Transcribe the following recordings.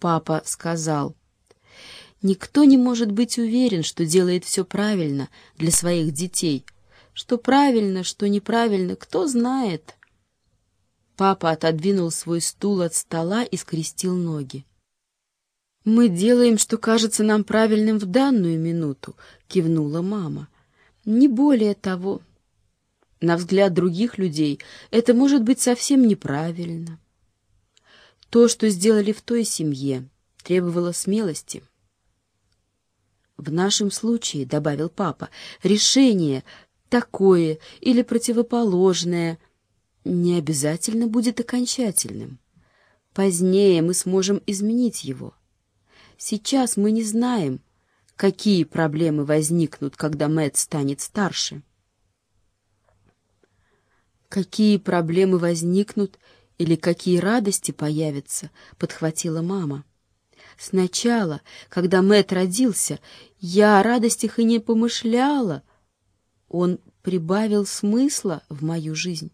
папа сказал: «Никто не может быть уверен, что делает все правильно для своих детей. Что правильно, что неправильно, кто знает». Папа отодвинул свой стул от стола и скрестил ноги. «Мы делаем, что кажется нам правильным в данную минуту», — кивнула мама. «Не более того. На взгляд других людей это может быть совсем неправильно. То, что сделали в той семье, требовало смелости». «В нашем случае, — добавил папа, — решение такое или противоположное не обязательно будет окончательным. Позднее мы сможем изменить его. Сейчас мы не знаем, какие проблемы возникнут, когда Мэтт станет старше». «Какие проблемы возникнут или какие радости появятся?» — подхватила мама. «Сначала, когда Мэтт родился, я о радостях и не помышляла. Он прибавил смысла в мою жизнь».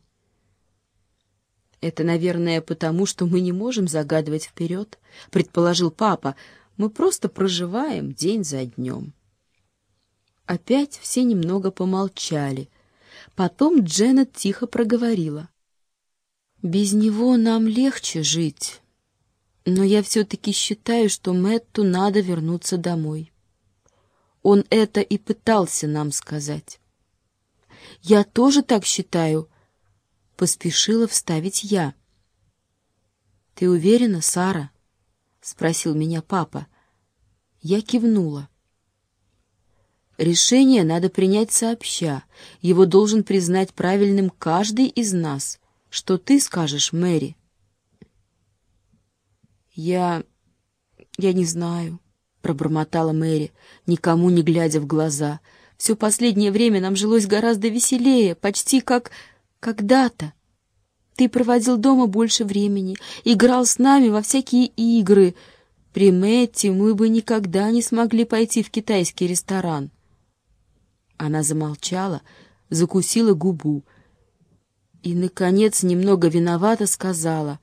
«Это, наверное, потому, что мы не можем загадывать вперед», — предположил папа. «Мы просто проживаем день за днем». Опять все немного помолчали. Потом Дженет тихо проговорила: «Без него нам легче жить, но я все-таки считаю, что Мэтту надо вернуться домой. Он это и пытался нам сказать». «Я тоже так считаю», — поспешила вставить я. «Ты уверена, Сара?» — спросил меня папа. Я кивнула. «Решение надо принять сообща. Его должен признать правильным каждый из нас. Что ты скажешь, Мэри?» Я не знаю», — пробормотала Мэри, никому не глядя в глаза. «Все последнее время нам жилось гораздо веселее, почти как когда-то. Ты проводил дома больше времени, играл с нами во всякие игры. При Мэтте мы бы никогда не смогли пойти в китайский ресторан». Она замолчала, закусила губу и, наконец, немного виновато сказала: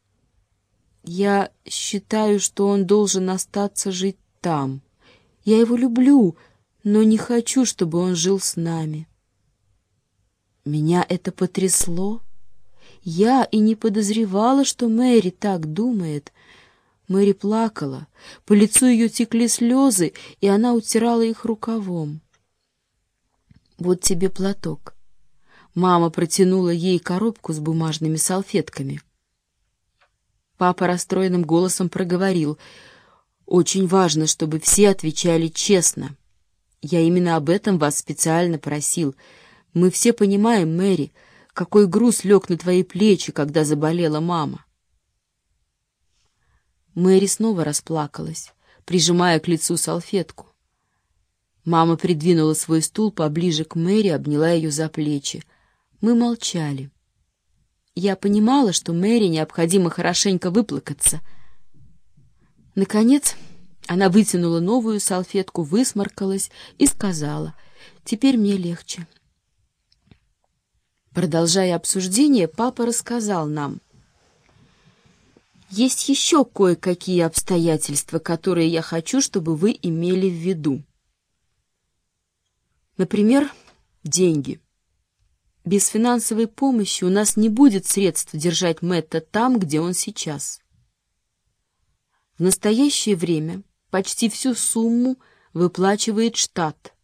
«Я считаю, что он должен остаться жить там. Я его люблю, но не хочу, чтобы он жил с нами». Меня это потрясло. Я и не подозревала, что Мэри так думает. Мэри плакала, по лицу ее текли слезы, и она утирала их рукавом. «Вот тебе платок». Мама протянула ей коробку с бумажными салфетками. Папа расстроенным голосом проговорил: «Очень важно, чтобы все отвечали честно. Я именно об этом вас специально просил. Мы все понимаем, Мэри, какой груз лег на твои плечи, когда заболела мама». Мэри снова расплакалась, прижимая к лицу салфетку. Мама придвинула свой стул поближе к Мэри, обняла ее за плечи. Мы молчали. Я понимала, что Мэри необходимо хорошенько выплакаться. Наконец она вытянула новую салфетку, высморкалась и сказала: «Теперь мне легче». Продолжая обсуждение, папа рассказал нам: «Есть еще кое-какие обстоятельства, которые я хочу, чтобы вы имели в виду. Например, деньги. Без финансовой помощи у нас не будет средств держать Мэтта там, где он сейчас. В настоящее время почти всю сумму выплачивает штат.